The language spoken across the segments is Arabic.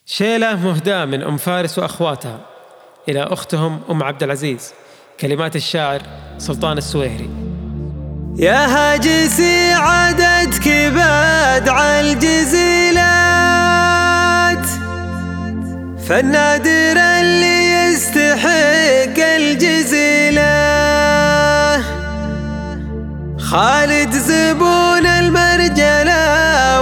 شيلة مهداة من أم فارس وأخواتها إلى أختهم أم عبد العزيز. كلمات الشاعر سلطان السويهري. يا هاجسي عددك بدع الجزيلات، فالنادر اللي يستحق الجزيلة، خالد زبون المرجلة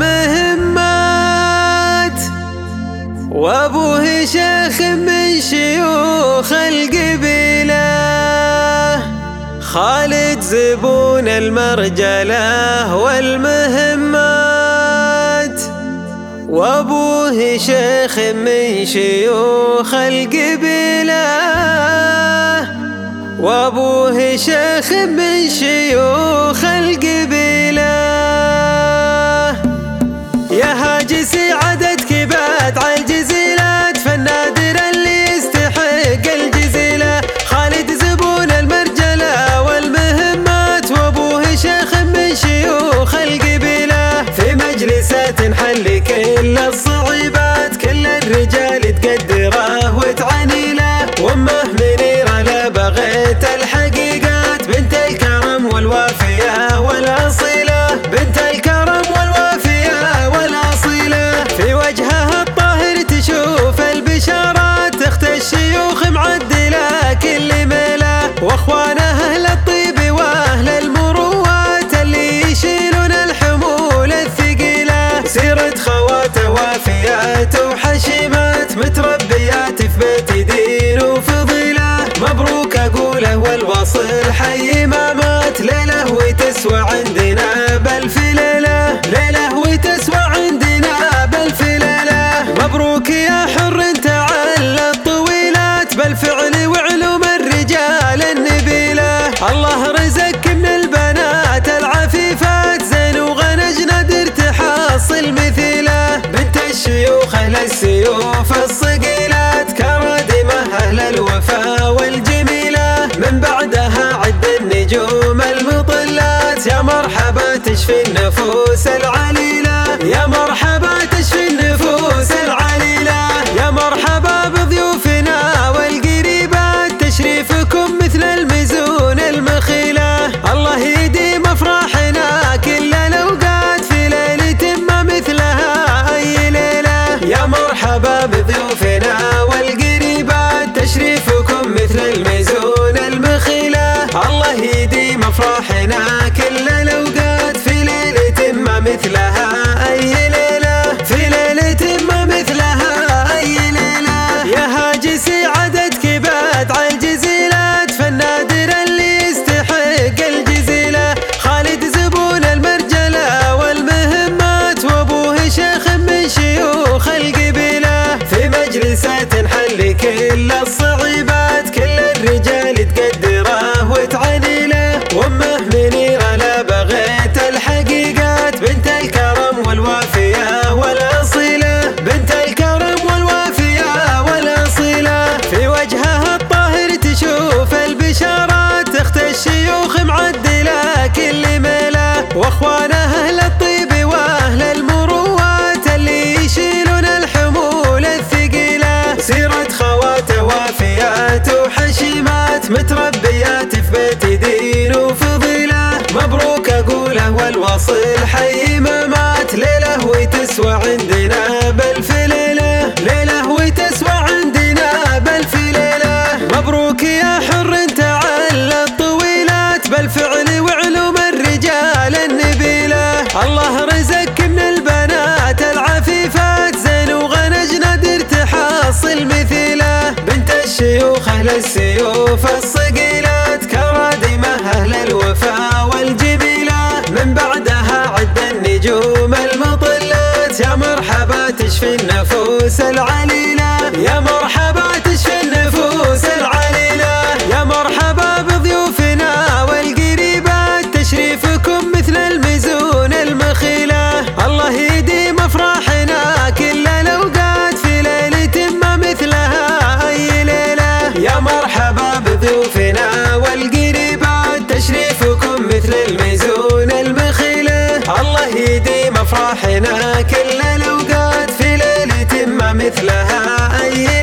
والمهمات، وابوه شيخ من شيوخ القبيلة. خالد زبون المرجلة والمهمات، وابوه شيخ من شيوخ القبيلة، وابوه شيخ من شيوخ القبيلة. يا هاجسي عددك بدع الجزيلات، فالنادر اللي يستحق الجزيلة، خالد زبون المرجلة والمهمات، وابوه شيخ من شيوخ القبيلة. في مجلسات حل كل الصعيبات، كل الرجال تقدره وتعني له، وامه منيرة لا بغيت الحقيقات، بنت الكرم والوافية والأصيلة، بنت الكرم والوافية والأصيلة. في وجهها الطاهر تشوف البشارات، تخت الشيوخ معدلة كل ميلة، واخوانها اهل الطيب واهل المروات، اللي يشيلون الحمول الثقيلة. سيرة خوات وافيات وحشيمات، متربيات في بيت دين وفضيلة. مبروك اقوله والوصل حي ما مات، ليله وتسوى عندنا بالف ليلة، ليله وتسوى عندنا بالف ليلة. مبروك يا حر تعلى الطويلات، بالفعل وعلوم الرجال النبيلة. الله رزقك من البنات العفيفات، زين وغنج نادر تحصل مثيله. بنت الشيوخ اهل السيوف الصقيلات، كرادمه اهل الوفا والجميلة. من بعدها عد النجوم المطلات، يا مرحبا تشفي النفوس العليلة، يا مرحبا تشفي النفوس العليلة. يا مرحبا بضيوفنا والقريبات، تشريفكم مثل المزون المخيلة. الله يديم افراحنا كل الاوقات، في ليلة ما مثلها اي ليلة. يا مرحبا بضيوفنا والقريبات، تشريفكم مثل المزون المخيلة. الله يديم افراحنا كل الاوقات، في ليلة ما مثلها اي ليلة، في ليلة ما مثلها اي ليلة. يا هاجسي عددك بدع الجزيلات، فالنادر اللي يستحق الجزيلة، خالد زبون المرجلة والمهمات، وابوه شيخ من شيوخ القبيلة. في مجلسات حل كل الصعيبات، كل الرجال تقدره وتعني له، وامه منيرة لا بغيت الحقيقات، بنت الكرم والوافية والأصيلة، بنت الكرم والوافية والأصيلة. في وجهها الطاهر تشوف البشارات، تخت الشيوخ معدلة كل ميلة، واخوانها اهل الطيب واهل المروات، اللي يشيلون الحمول الثقيلة. سيرة خوات وافيات وحشيمات، متربيات في بيت دين وفضيلة. مبروك اقوله والوصل حي ما مات، ليله وتسوى عندنا بالف ليلة، ليله وتسوى عندنا بالف ليلة. مبروك يا حر تعلى الطويلات، بالفعل وعلوم الرجال النبيلة. الله رزقك من البنات العفيفات، زين وغنج نادر تحصل مثيله. بنت الشيوخ اهل السيوف الصقيلات، كرادمه اهل الوفا والجميلة. من بعدها عد النجوم المطلات، يا مرحبا تشفي النفوس العليلة، يا مرحبا تشفي النفوس العليلة. يا مرحبا بضيوفنا والقريبات، تشريفكم مثل المزون المخيلة. الله يديم افراحنا كل الاوقات، في ليلة ما مثلها اي ليلة. يا مرحبا بضيوفنا والقريبات، تشريفكم مثل المزون المخيلة. الله يديم افراحنا كل الاوقات، في ليلة ما مثلها أي